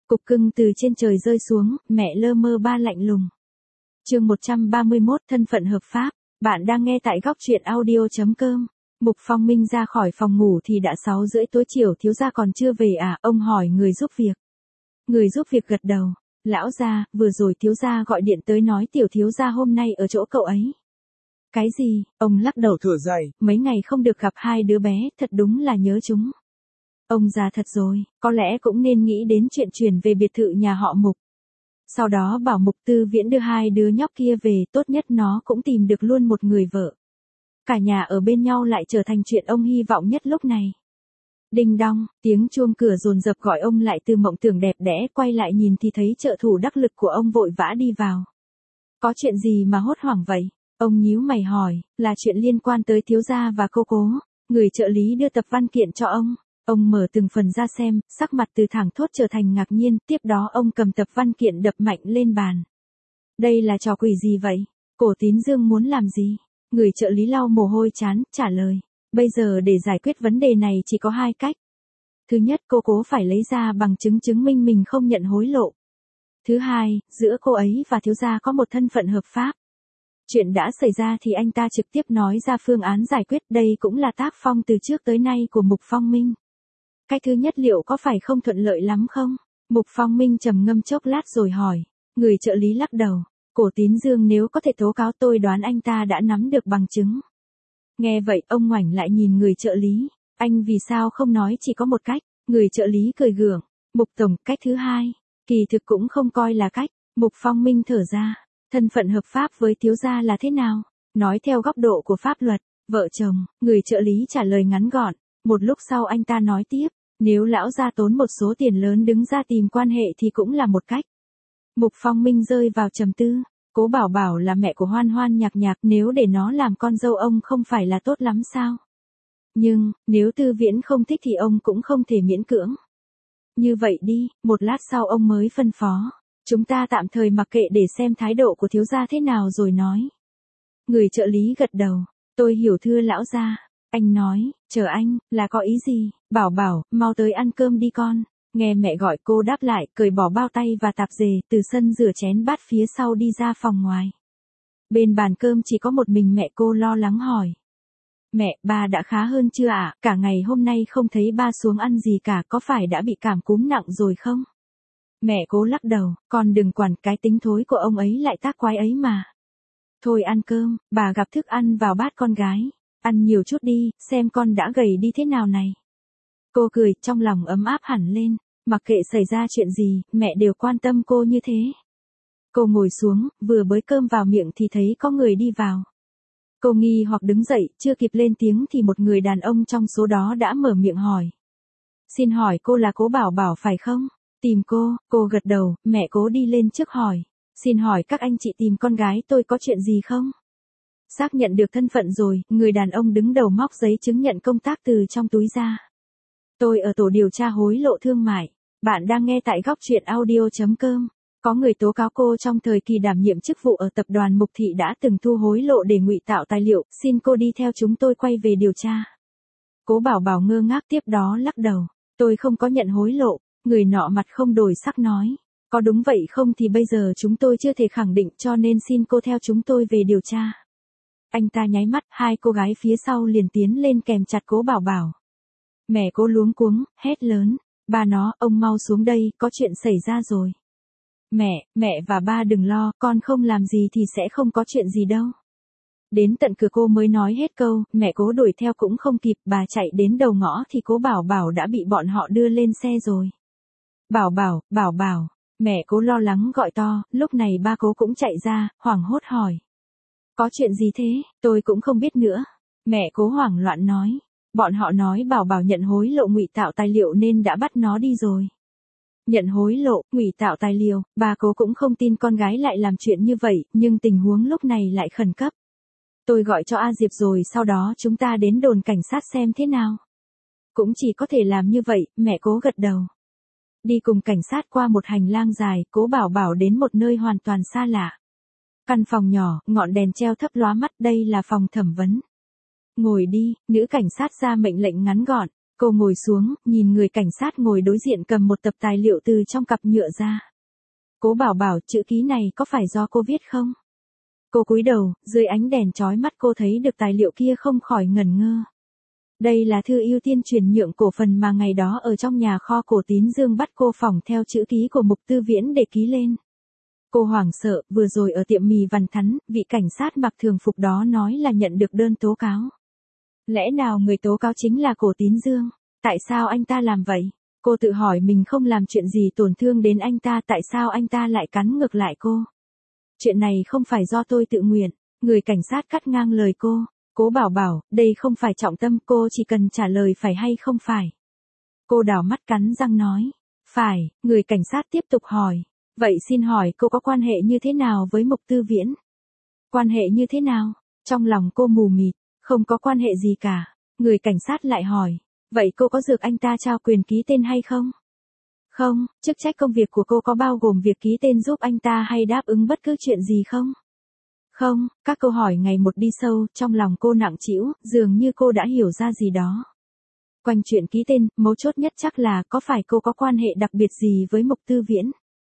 Cục cưng từ trên trời rơi xuống, mẹ lơ mơ ba lạnh lùng. Chương 131 thân phận hợp pháp. Bạn đang nghe tại góc truyện audio.com. Mục Phong Minh ra khỏi phòng ngủ thì đã 6:30 tối chiều, thiếu gia còn chưa về à? Ông hỏi người giúp việc. Người giúp việc gật đầu. Lão gia, vừa rồi thiếu gia gọi điện tới nói tiểu thiếu gia hôm nay ở chỗ cậu ấy. Cái gì? Ông lắc đầu thở dài, mấy ngày không được gặp hai đứa bé, thật đúng là nhớ chúng. Ông già thật rồi, có lẽ cũng nên nghĩ đến chuyện chuyển về biệt thự nhà họ Mục. Sau đó bảo Mục Tư Viễn đưa hai đứa nhóc kia về, tốt nhất nó cũng tìm được luôn một người vợ. Cả nhà ở bên nhau lại trở thành chuyện ông hy vọng nhất lúc này. Đinh đong, tiếng chuông cửa dồn dập gọi ông lại từ mộng tưởng đẹp đẽ, quay lại nhìn thì thấy trợ thủ đắc lực của ông vội vã đi vào. Có chuyện gì mà hốt hoảng vậy? Ông nhíu mày hỏi, là chuyện liên quan tới thiếu gia và cô cố. Người trợ lý đưa tập văn kiện cho ông. Ông mở từng phần ra xem, sắc mặt từ thẳng thốt trở thành ngạc nhiên, tiếp đó ông cầm tập văn kiện đập mạnh lên bàn. Đây là trò quỷ gì vậy? Cổ Tín Dương muốn làm gì? Người trợ lý lau mồ hôi trán, trả lời. Bây giờ để giải quyết vấn đề này chỉ có hai cách. Thứ nhất, cô cố phải lấy ra bằng chứng chứng minh mình không nhận hối lộ. Thứ hai, giữa cô ấy và thiếu gia có một thân phận hợp pháp. Chuyện đã xảy ra thì anh ta trực tiếp nói ra phương án giải quyết, đây cũng là tác phong từ trước tới nay của Mục Phong Minh. Cái thứ nhất liệu có phải không thuận lợi lắm không? Mục Phong Minh trầm ngâm chốc lát rồi hỏi. Người trợ lý lắc đầu. Cổ Tín Dương nếu có thể tố cáo tôi đoán anh ta đã nắm được bằng chứng. Nghe vậy ông ngoảnh lại nhìn người trợ lý. Anh vì sao không nói chỉ có một cách? Người trợ lý cười gượng. Mục tổng, cách thứ hai. Kỳ thực cũng không coi là cách. Mục Phong Minh thở ra. Thân phận hợp pháp với thiếu gia là thế nào? Nói theo góc độ của pháp luật, vợ chồng, người trợ lý trả lời ngắn gọn. Một lúc sau anh ta nói tiếp. Nếu lão gia tốn một số tiền lớn đứng ra tìm quan hệ thì cũng là một cách. Mục Phong Minh rơi vào trầm tư. Cố Bảo Bảo là mẹ của Hoan Hoan Nhạc Nhạc, nếu để nó làm con dâu ông không phải là tốt lắm sao? Nhưng, nếu Tư Viễn không thích thì ông cũng không thể miễn cưỡng. Như vậy đi, một lát sau ông mới phân phó. Chúng ta tạm thời mặc kệ để xem thái độ của thiếu gia thế nào rồi nói. Người trợ lý gật đầu. Tôi hiểu thưa lão gia. Anh nói, chờ anh, là có ý gì? Bảo Bảo, mau tới ăn cơm đi con. Nghe mẹ gọi cô đáp lại, cởi bỏ bao tay và tạp dề, từ sân rửa chén bát phía sau đi ra phòng ngoài. Bên bàn cơm chỉ có một mình mẹ cô lo lắng hỏi. Mẹ, ba đã khá hơn chưa ạ? Cả ngày hôm nay không thấy ba xuống ăn gì cả, có phải đã bị cảm cúm nặng rồi không? Mẹ Cố lắc đầu, con đừng quản, cái tính thối của ông ấy lại tác quái ấy mà. Thôi ăn cơm, bà gặp thức ăn vào bát con gái. Ăn nhiều chút đi, xem con đã gầy đi thế nào này. Cô cười, trong lòng ấm áp hẳn lên. Mặc kệ xảy ra chuyện gì, mẹ đều quan tâm cô như thế. Cô ngồi xuống, vừa bới cơm vào miệng thì thấy có người đi vào. Cô nghi hoặc đứng dậy, chưa kịp lên tiếng thì một người đàn ông trong số đó đã mở miệng hỏi. Xin hỏi cô là Cố Bảo Bảo phải không? Tìm cô gật đầu, mẹ Cố đi lên trước hỏi. Xin hỏi các anh chị tìm con gái tôi có chuyện gì không? Xác nhận được thân phận rồi, người đàn ông đứng đầu móc giấy chứng nhận công tác từ trong túi ra. Tôi ở tổ điều tra hối lộ thương mại. Bạn đang nghe tại góc truyện audio.com. Có người tố cáo cô trong thời kỳ đảm nhiệm chức vụ ở tập đoàn Mục Thị đã từng thu hối lộ để ngụy tạo tài liệu, xin cô đi theo chúng tôi quay về điều tra. Cố Bảo Bảo ngơ ngác tiếp đó lắc đầu. Tôi không có nhận hối lộ, người nọ mặt không đổi sắc nói. Có đúng vậy không thì bây giờ chúng tôi chưa thể khẳng định, cho nên xin cô theo chúng tôi về điều tra. Anh ta nháy mắt, hai cô gái phía sau liền tiến lên kèm chặt Cố Bảo Bảo. Mẹ Cố luống cuống, hét lớn. Ba nó, ông mau xuống đây, có chuyện xảy ra rồi. Mẹ và ba đừng lo, con không làm gì thì sẽ không có chuyện gì đâu. Đến tận cửa cô mới nói hết câu, mẹ Cố đuổi theo cũng không kịp, bà chạy đến đầu ngõ thì Cố Bảo Bảo đã bị bọn họ đưa lên xe rồi. Bảo Bảo, mẹ Cố lo lắng gọi to, lúc này ba Cố cũng chạy ra, hoảng hốt hỏi. Có chuyện gì thế, tôi cũng không biết nữa. Mẹ Cố hoảng loạn nói. Bọn họ nói Bảo Bảo nhận hối lộ ngụy tạo tài liệu nên đã bắt nó đi rồi. Nhận hối lộ, ngụy tạo tài liệu, bà Cố cũng không tin con gái lại làm chuyện như vậy, nhưng tình huống lúc này lại khẩn cấp. Tôi gọi cho A Diệp rồi sau đó chúng ta đến đồn cảnh sát xem thế nào. Cũng chỉ có thể làm như vậy, mẹ Cố gật đầu. Đi cùng cảnh sát qua một hành lang dài, Cố Bảo Bảo đến một nơi hoàn toàn xa lạ. Căn phòng nhỏ, ngọn đèn treo thấp lóa mắt, đây là phòng thẩm vấn. Ngồi đi, nữ cảnh sát ra mệnh lệnh ngắn gọn. Cô ngồi xuống, nhìn người cảnh sát ngồi đối diện cầm một tập tài liệu từ trong cặp nhựa ra. Cố Bảo Bảo, chữ ký này có phải do cô viết không? Cô cúi đầu, dưới ánh đèn chói mắt cô thấy được tài liệu kia không khỏi ngẩn ngơ. Đây là thư ưu tiên chuyển nhượng cổ phần mà ngày đó ở trong nhà kho cổ Tín Dương bắt cô phỏng theo chữ ký của Mục Tư Viễn để ký lên. Cô hoảng sợ, vừa rồi ở tiệm mì Văn Thắn, vị cảnh sát mặc thường phục đó nói là nhận được đơn tố cáo. Lẽ nào người tố cáo chính là cổ Tín Dương? Tại sao anh ta làm vậy? Cô tự hỏi mình không làm chuyện gì tổn thương đến anh ta, tại sao anh ta lại cắn ngược lại cô? Chuyện này không phải do tôi tự nguyện. Người cảnh sát cắt ngang lời cô. Cố Bảo Bảo, đây không phải trọng tâm, cô chỉ cần trả lời phải hay không phải. Cô đảo mắt cắn răng nói. Phải. Người cảnh sát tiếp tục hỏi. Vậy xin hỏi cô có quan hệ như thế nào với Mục Tư Viễn? Quan hệ như thế nào? Trong lòng cô mù mịt, không có quan hệ gì cả. Người cảnh sát lại hỏi. Vậy cô có được anh ta trao quyền ký tên hay không? Không, chức trách công việc của cô có bao gồm việc ký tên giúp anh ta hay đáp ứng bất cứ chuyện gì không? Không, các câu hỏi ngày một đi sâu, trong lòng cô nặng trĩu, dường như cô đã hiểu ra gì đó. Quanh chuyện ký tên, mấu chốt nhất chắc là có phải cô có quan hệ đặc biệt gì với Mục Tư Viễn?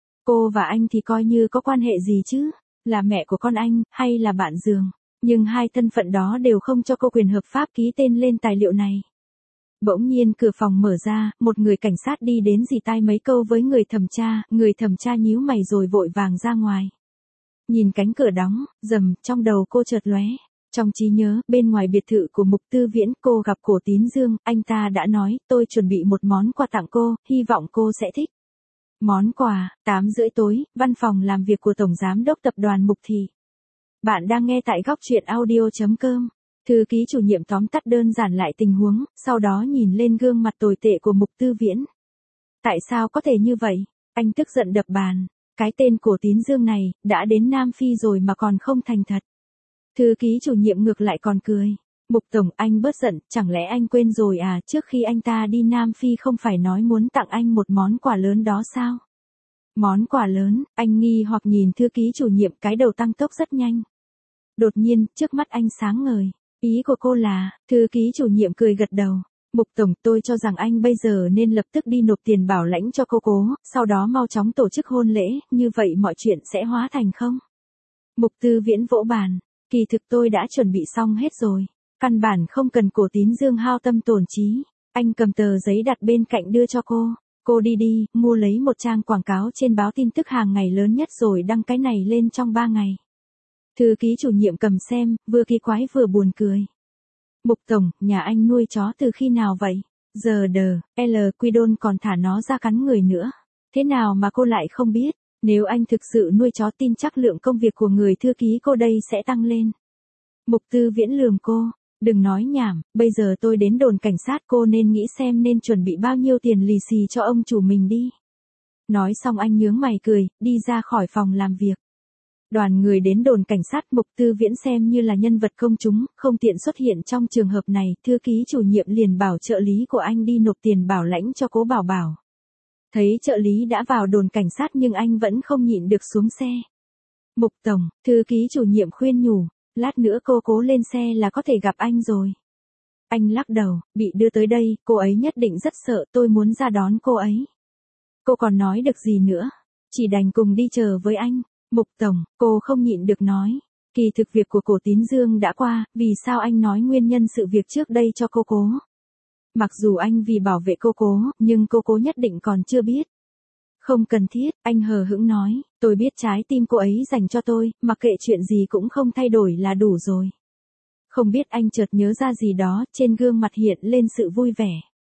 Cô và anh thì coi như có quan hệ gì chứ? Là mẹ của con anh, hay là bạn giường? Nhưng hai thân phận đó đều không cho cô quyền hợp pháp ký tên lên tài liệu này. Bỗng nhiên cửa phòng mở ra, một người cảnh sát đi đến rì tai mấy câu với người thẩm tra nhíu mày rồi vội vàng ra ngoài. Nhìn cánh cửa đóng, rầm, trong đầu cô chợt lóe. Trong trí nhớ, bên ngoài biệt thự của Mục Tư Viễn, cô gặp cổ Tín Dương, anh ta đã nói, tôi chuẩn bị một món quà tặng cô, hy vọng cô sẽ thích. Món quà, 8:30 tối, văn phòng làm việc của Tổng Giám đốc Tập đoàn Mục Thị. Bạn đang nghe tại góc truyện audio.com. Thư ký chủ nhiệm tóm tắt đơn giản lại tình huống, sau đó nhìn lên gương mặt tồi tệ của Mục Tư Viễn. Tại sao có thể như vậy? Anh tức giận đập bàn. Cái tên cổ Tín Dương này, đã đến Nam Phi rồi mà còn không thành thật. Thư ký chủ nhiệm ngược lại còn cười. Mục Tổng, anh bớt giận, chẳng lẽ anh quên rồi à, trước khi anh ta đi Nam Phi không phải nói muốn tặng anh một món quà lớn đó sao? Món quà lớn, anh nghi hoặc nhìn thư ký chủ nhiệm, cái đầu tăng tốc rất nhanh. Đột nhiên, trước mắt anh sáng ngời. Ý của cô là, thư ký chủ nhiệm cười gật đầu. Mục Tổng, tôi cho rằng anh bây giờ nên lập tức đi nộp tiền bảo lãnh cho cô Cố, sau đó mau chóng tổ chức hôn lễ, như vậy mọi chuyện sẽ hóa thành không? Mục Tư Viễn vỗ bàn. Kỳ thực tôi đã chuẩn bị xong hết rồi. Căn bản không cần cổ Tín Dương hao tâm tổn trí. Anh cầm tờ giấy đặt bên cạnh đưa cho cô. Cô đi, mua lấy một trang quảng cáo trên báo tin tức hàng ngày lớn nhất rồi đăng cái này lên trong 3 ngày. Thư ký chủ nhiệm cầm xem, vừa kỳ quái vừa buồn cười. Mục Tổng, nhà anh nuôi chó từ khi nào vậy? Giờ Quidon còn thả nó ra cắn người nữa. Thế nào mà cô lại không biết? Nếu anh thực sự nuôi chó tin chắc lượng công việc của người thư ký cô đây sẽ tăng lên. Mục Tư Viễn lườm cô. Đừng nói nhảm, bây giờ tôi đến đồn cảnh sát, cô nên nghĩ xem nên chuẩn bị bao nhiêu tiền lì xì cho ông chủ mình đi. Nói xong anh nhướng mày cười, đi ra khỏi phòng làm việc. Đoàn người đến đồn cảnh sát, Mục Tư Viễn xem như là nhân vật công chúng, không tiện xuất hiện trong trường hợp này, thư ký chủ nhiệm liền bảo trợ lý của anh đi nộp tiền bảo lãnh cho Cố Bảo Bảo. Thấy trợ lý đã vào đồn cảnh sát nhưng anh vẫn không nhịn được xuống xe. Mục Tổng, thư ký chủ nhiệm khuyên nhủ, lát nữa cô Cố lên xe là có thể gặp anh rồi. Anh lắc đầu, bị đưa tới đây, cô ấy nhất định rất sợ, tôi muốn ra đón cô ấy. Cô còn nói được gì nữa, chỉ đành cùng đi chờ với anh. Mục Tổng, cô không nhịn được nói, kỳ thực việc của cổ Tín Dương đã qua, vì sao anh nói nguyên nhân sự việc trước đây cho cô Cố? Mặc dù anh vì bảo vệ cô Cố, nhưng cô Cố nhất định còn chưa biết. Không cần thiết, anh hờ hững nói, tôi biết trái tim cô ấy dành cho tôi, mặc kệ chuyện gì cũng không thay đổi là đủ rồi. Không biết anh chợt nhớ ra gì đó, trên gương mặt hiện lên sự vui vẻ.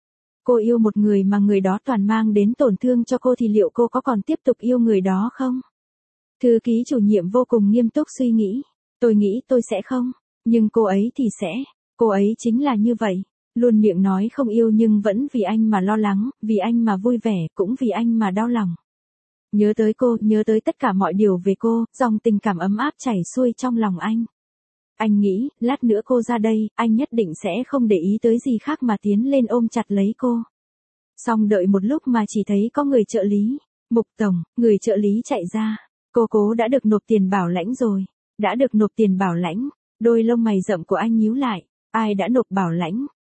Cô yêu một người mà người đó toàn mang đến tổn thương cho cô thì liệu cô có còn tiếp tục yêu người đó không? Thư ký chủ nhiệm vô cùng nghiêm túc suy nghĩ. Tôi nghĩ tôi sẽ không, nhưng cô ấy thì sẽ. Cô ấy chính là như vậy. Luôn miệng nói không yêu nhưng vẫn vì anh mà lo lắng, vì anh mà vui vẻ, cũng vì anh mà đau lòng. Nhớ tới cô, nhớ tới tất cả mọi điều về cô, dòng tình cảm ấm áp chảy xuôi trong lòng anh. Anh nghĩ, lát nữa cô ra đây, anh nhất định sẽ không để ý tới gì khác mà tiến lên ôm chặt lấy cô. Xong đợi một lúc mà chỉ thấy có người trợ lý. Mục Tổng, người trợ lý chạy ra. Cô Cố đã được nộp tiền bảo lãnh rồi. Đã được nộp tiền bảo lãnh. Đôi lông mày rậm của anh nhíu lại. Ai đã nộp bảo lãnh?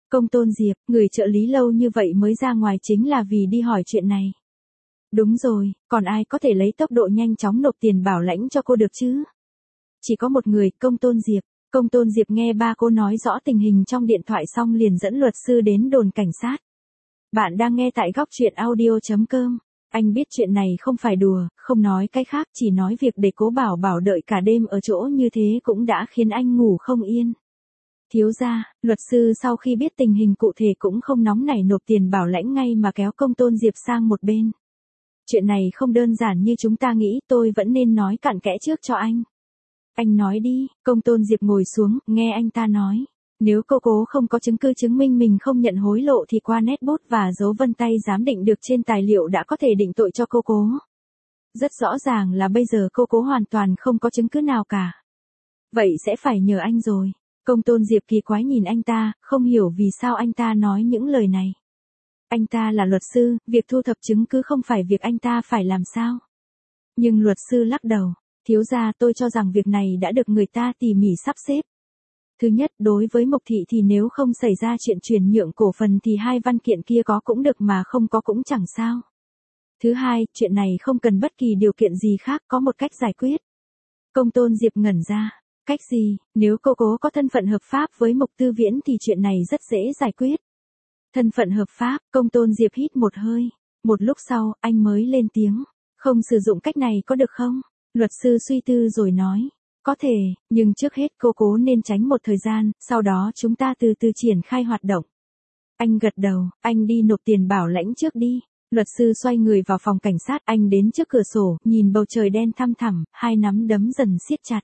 Công Tôn Diệp, người trợ lý lâu như vậy mới ra ngoài chính là vì đi hỏi chuyện này. Đúng rồi, còn ai có thể lấy tốc độ nhanh chóng nộp tiền bảo lãnh cho cô được chứ? Chỉ có một người, Công Tôn Diệp. Công Tôn Diệp nghe ba cô nói rõ tình hình trong điện thoại xong liền dẫn luật sư đến đồn cảnh sát. Bạn đang nghe tại góc truyện audio.com. Anh biết chuyện này không phải đùa, không nói cái khác, chỉ nói việc để Cố Bảo Bảo đợi cả đêm ở chỗ như thế cũng đã khiến anh ngủ không yên. Thiếu gia, luật sư sau khi biết tình hình cụ thể cũng không nóng nảy nộp tiền bảo lãnh ngay mà kéo Công Tôn Diệp sang một bên. Chuyện này không đơn giản như chúng ta nghĩ, tôi vẫn nên nói cặn kẽ trước cho anh. Anh nói đi, Công Tôn Diệp ngồi xuống, nghe anh ta nói. Nếu cô Cố không có chứng cứ chứng minh mình không nhận hối lộ thì qua nét bút và dấu vân tay giám định được trên tài liệu đã có thể định tội cho cô Cố. Rất rõ ràng là bây giờ cô Cố hoàn toàn không có chứng cứ nào cả. Vậy sẽ phải nhờ anh rồi. Công Tôn Diệp kỳ quái nhìn anh ta, không hiểu vì sao anh ta nói những lời này. Anh ta là luật sư, việc thu thập chứng cứ không phải việc anh ta phải làm sao. Nhưng luật sư lắc đầu, thiếu gia, tôi cho rằng việc này đã được người ta tỉ mỉ sắp xếp. Thứ nhất, đối với Mộc Thị thì nếu không xảy ra chuyện chuyển nhượng cổ phần thì hai văn kiện kia có cũng được mà không có cũng chẳng sao. Thứ hai, chuyện này không cần bất kỳ điều kiện gì khác, có một cách giải quyết. Công Tôn Diệp ngẩn ra. Cách gì? Nếu cô Cố có thân phận hợp pháp với Mộc Tư Viễn thì chuyện này rất dễ giải quyết. Thân phận hợp pháp, Công Tôn Diệp hít một hơi. Một lúc sau, anh mới lên tiếng. Không sử dụng cách này có được không? Luật sư suy tư rồi nói. Có thể, nhưng trước hết cô Cố nên tránh một thời gian, sau đó chúng ta từ từ triển khai hoạt động. Anh gật đầu, anh đi nộp tiền bảo lãnh trước đi. Luật sư xoay người vào phòng cảnh sát, anh đến trước cửa sổ, nhìn bầu trời đen thăm thẳm, hai nắm đấm dần siết chặt.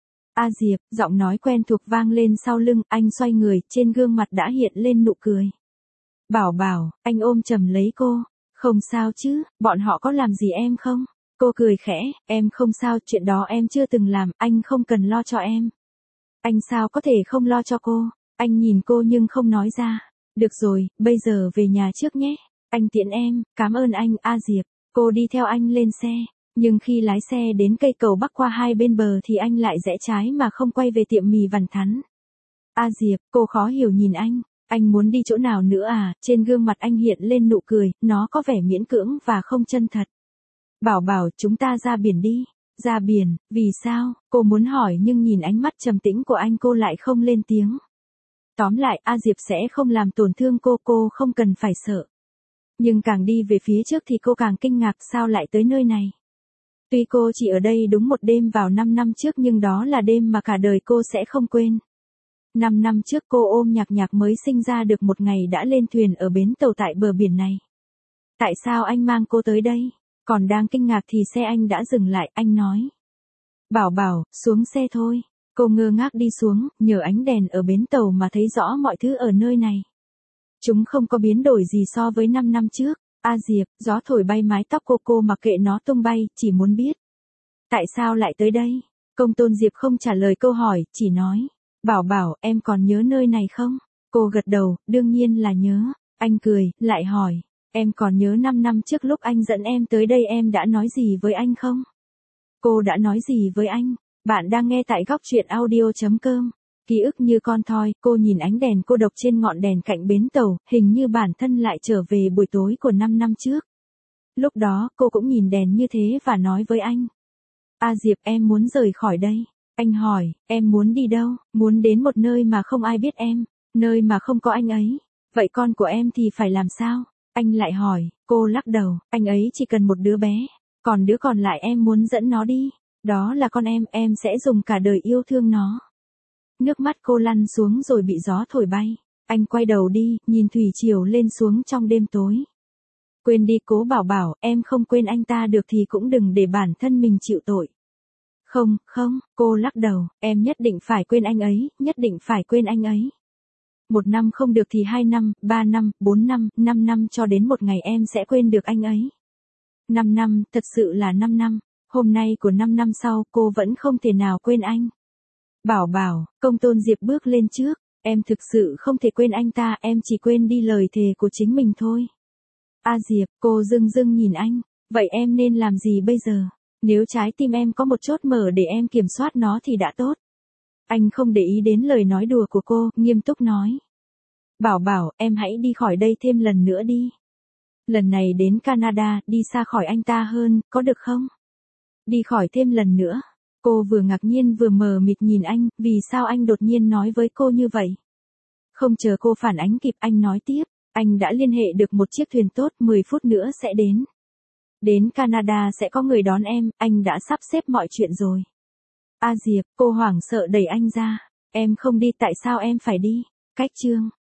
A Diệp, giọng nói quen thuộc vang lên sau lưng, anh xoay người, trên gương mặt đã hiện lên nụ cười. Bảo Bảo, anh ôm chầm lấy cô. Không sao chứ, bọn họ có làm gì em không? Cô cười khẽ, em không sao, chuyện đó em chưa từng làm, anh không cần lo cho em. Anh sao có thể không lo cho cô? Anh nhìn cô nhưng không nói ra. Được rồi, bây giờ về nhà trước nhé. Anh tiễn em, cảm ơn anh, A Diệp. Cô đi theo anh lên xe. Nhưng khi lái xe đến cây cầu bắc qua hai bên bờ thì anh lại rẽ trái mà không quay về tiệm mì Vằn Thắn. A Diệp, cô khó hiểu nhìn anh muốn đi chỗ nào nữa à? Trên gương mặt anh hiện lên nụ cười, nó có vẻ miễn cưỡng và không chân thật. Bảo Bảo, chúng ta ra biển đi. Ra biển, vì sao? Cô muốn hỏi nhưng nhìn ánh mắt trầm tĩnh của anh cô lại không lên tiếng. Tóm lại, A Diệp sẽ không làm tổn thương cô không cần phải sợ. Nhưng càng đi về phía trước thì cô càng kinh ngạc sao lại tới nơi này. Tuy cô chỉ ở đây đúng một đêm vào 5 năm trước nhưng đó là đêm mà cả đời cô sẽ không quên. 5 năm trước cô ôm Nhạc Nhạc mới sinh ra được một ngày đã lên thuyền ở bến tàu tại bờ biển này. Tại sao anh mang cô tới đây? Còn đang kinh ngạc thì xe anh đã dừng lại, anh nói. Bảo Bảo, xuống xe thôi. Cô ngơ ngác đi xuống, nhờ ánh đèn ở bến tàu mà thấy rõ mọi thứ ở nơi này. Chúng không có biến đổi gì so với 5 năm trước. A Diệp, gió thổi bay mái tóc cô mặc kệ nó tung bay, chỉ muốn biết. Tại sao lại tới đây? Công Tôn Diệp không trả lời câu hỏi, chỉ nói. Bảo Bảo, em còn nhớ nơi này không? Cô gật đầu, đương nhiên là nhớ. Anh cười, lại hỏi. Em còn nhớ 5 năm trước lúc anh dẫn em tới đây em đã nói gì với anh không? Cô đã nói gì với anh? Bạn đang nghe tại góc truyện audio.com. Ký ức như con thoi, cô nhìn ánh đèn cô độc trên ngọn đèn cạnh bến tàu, hình như bản thân lại trở về buổi tối của 5 năm trước. Lúc đó, cô cũng nhìn đèn như thế và nói với anh. A Diệp, em muốn rời khỏi đây. Anh hỏi, em muốn đi đâu? Muốn đến một nơi mà không ai biết em, nơi mà không có anh ấy. Vậy con của em thì phải làm sao? Anh lại hỏi, cô lắc đầu, anh ấy chỉ cần một đứa bé, còn đứa còn lại em muốn dẫn nó đi. Đó là con em sẽ dùng cả đời yêu thương nó. Nước mắt cô lăn xuống rồi bị gió thổi bay. Anh quay đầu đi, nhìn thủy triều lên xuống trong đêm tối. Quên đi Cố Bảo Bảo, em không quên anh ta được thì cũng đừng để bản thân mình chịu tội. Không, cô lắc đầu, em nhất định phải quên anh ấy, nhất định phải quên anh ấy. 1 năm không được thì 2 năm, 3 năm, 4 năm, 5 năm cho đến một ngày em sẽ quên được anh ấy. 5 năm, thật sự là 5 năm, hôm nay của 5 năm sau cô vẫn không thể nào quên anh. Bảo Bảo, Công Tôn Diệp bước lên trước, em thực sự không thể quên anh ta, em chỉ quên đi lời thề của chính mình thôi. A Diệp, cô dưng dưng nhìn anh, vậy em nên làm gì bây giờ? Nếu trái tim em có một chốt mở để em kiểm soát nó thì đã tốt. Anh không để ý đến lời nói đùa của cô, nghiêm túc nói. Bảo Bảo, em hãy đi khỏi đây thêm lần nữa đi. Lần này đến Canada, đi xa khỏi anh ta hơn, có được không? Đi khỏi thêm lần nữa. Cô vừa ngạc nhiên vừa mờ mịt nhìn anh, vì sao anh đột nhiên nói với cô như vậy? Không chờ cô phản ánh kịp, anh nói tiếp, anh đã liên hệ được một chiếc thuyền tốt, 10 phút nữa sẽ đến. Đến Canada sẽ có người đón em, anh đã sắp xếp mọi chuyện rồi. A Diệp, cô hoảng sợ đẩy anh ra. Em không đi, tại sao em phải đi? Cách chương